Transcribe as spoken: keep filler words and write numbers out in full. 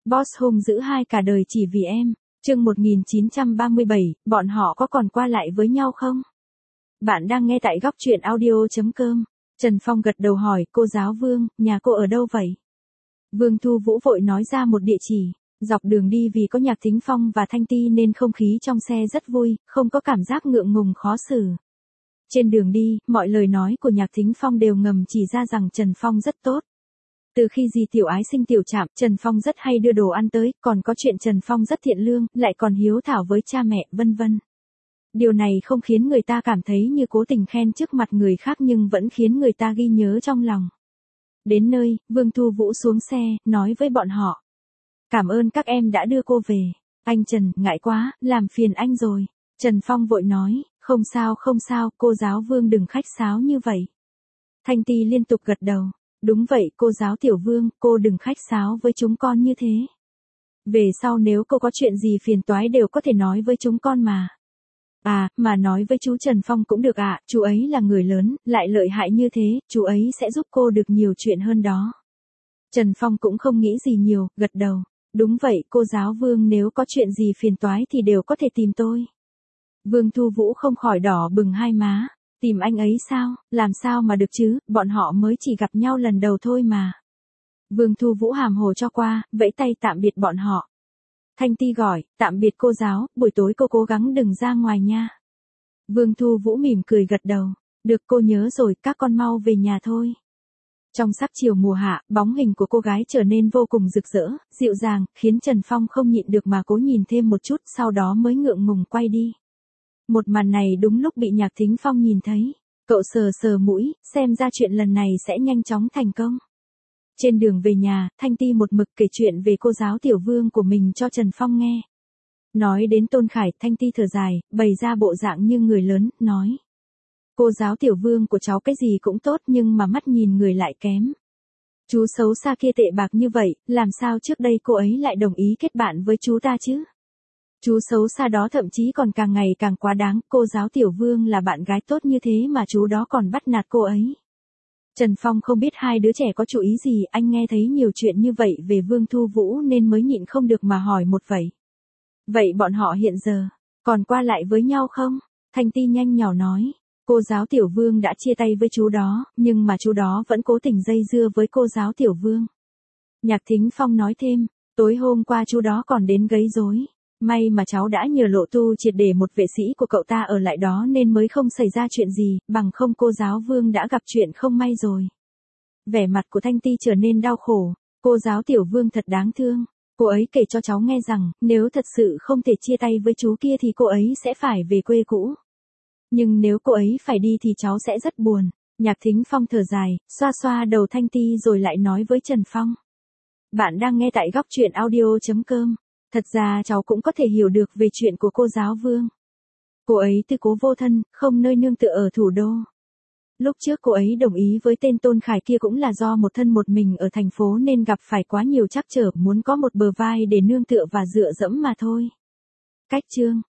Boss hung dữ hai cả đời chỉ vì em. Chương một nghìn chín trăm ba mươi bảy, bọn họ có còn qua lại với nhau không? Bạn đang nghe tại góc truyện audio chấm com. Trần Phong gật đầu hỏi, cô giáo Vương, nhà cô ở đâu vậy? Vương Thu Vũ vội nói ra một địa chỉ. Dọc đường đi vì có Nhạc Thính Phong và Thanh Ti nên không khí trong xe rất vui, không có cảm giác ngượng ngùng khó xử. Trên đường đi, mọi lời nói của Nhạc Thính Phong đều ngầm chỉ ra rằng Trần Phong rất tốt. Từ khi dì Tiểu Ái sinh tiểu trạm, Trần Phong rất hay đưa đồ ăn tới, còn có chuyện Trần Phong rất thiện lương, lại còn hiếu thảo với cha mẹ, vân vân. Điều này không khiến người ta cảm thấy như cố tình khen trước mặt người khác nhưng vẫn khiến người ta ghi nhớ trong lòng. Đến nơi, Vương Thu Vũ xuống xe, nói với bọn họ. Cảm ơn các em đã đưa cô về. Anh Trần, ngại quá, làm phiền anh rồi. Trần Phong vội nói, không sao không sao, cô giáo Vương đừng khách sáo như vậy. Thanh Ti liên tục gật đầu. Đúng vậy, cô giáo Tiểu Vương, cô đừng khách sáo với chúng con như thế. Về sau nếu cô có chuyện gì phiền toái đều có thể nói với chúng con mà. À, mà nói với chú Trần Phong cũng được ạ, à, chú ấy là người lớn, lại lợi hại như thế, chú ấy sẽ giúp cô được nhiều chuyện hơn đó. Trần Phong cũng không nghĩ gì nhiều, gật đầu. Đúng vậy, cô giáo Vương nếu có chuyện gì phiền toái thì đều có thể tìm tôi. Vương Thu Vũ không khỏi đỏ bừng hai má. Tìm anh ấy sao, làm sao mà được chứ, bọn họ mới chỉ gặp nhau lần đầu thôi mà. Vương Thu Vũ hàm hồ cho qua, vẫy tay tạm biệt bọn họ. Thanh Ti gọi, tạm biệt cô giáo, buổi tối cô cố gắng đừng ra ngoài nha. Vương Thu Vũ mỉm cười gật đầu, được cô nhớ rồi, các con mau về nhà thôi. Trong sắc chiều mùa hạ, bóng hình của cô gái trở nên vô cùng rực rỡ, dịu dàng, khiến Trần Phong không nhịn được mà cố nhìn thêm một chút, sau đó mới ngượng ngùng quay đi. Một màn này đúng lúc bị Nhạc Thính Phong nhìn thấy. Cậu sờ sờ mũi, xem ra chuyện lần này sẽ nhanh chóng thành công. Trên đường về nhà, Thanh Ti một mực kể chuyện về cô giáo Tiểu Vương của mình cho Trần Phong nghe. Nói đến Tôn Khải, Thanh Ti thở dài, bày ra bộ dạng như người lớn, nói. Cô giáo Tiểu Vương của cháu cái gì cũng tốt nhưng mà mắt nhìn người lại kém. Chú xấu xa kia tệ bạc như vậy, làm sao trước đây cô ấy lại đồng ý kết bạn với chú ta chứ? Chú xấu xa đó thậm chí còn càng ngày càng quá đáng, cô giáo Tiểu Vương là bạn gái tốt như thế mà chú đó còn bắt nạt cô ấy. Trần Phong không biết hai đứa trẻ có chủ ý gì, anh nghe thấy nhiều chuyện như vậy về Vương Thu Vũ nên mới nhịn không được mà hỏi một vậy. Vậy bọn họ hiện giờ, còn qua lại với nhau không? Thanh Ti nhanh nhỏ nói, cô giáo Tiểu Vương đã chia tay với chú đó, nhưng mà chú đó vẫn cố tình dây dưa với cô giáo Tiểu Vương. Nhạc Thính Phong nói thêm, tối hôm qua chú đó còn đến gây rối. May mà cháu đã nhờ Lộ Tu triệt để một vệ sĩ của cậu ta ở lại đó nên mới không xảy ra chuyện gì, bằng không cô giáo Vương đã gặp chuyện không may rồi. Vẻ mặt của Thanh Ti trở nên đau khổ, cô giáo Tiểu Vương thật đáng thương, cô ấy kể cho cháu nghe rằng, nếu thật sự không thể chia tay với chú kia thì cô ấy sẽ phải về quê cũ. Nhưng nếu cô ấy phải đi thì cháu sẽ rất buồn. Nhạc Thính Phong thở dài, xoa xoa đầu Thanh Ti rồi lại nói với Trần Phong. Bạn đang nghe tại góc truyện audio chấm com. Thật ra cháu cũng có thể hiểu được về chuyện của cô giáo Vương. Cô ấy tư cố vô thân, không nơi nương tựa ở thủ đô. Lúc trước cô ấy đồng ý với tên Tôn Khải kia cũng là do một thân một mình ở thành phố nên gặp phải quá nhiều trắc trở, muốn có một bờ vai để nương tựa và dựa dẫm mà thôi. Cách chương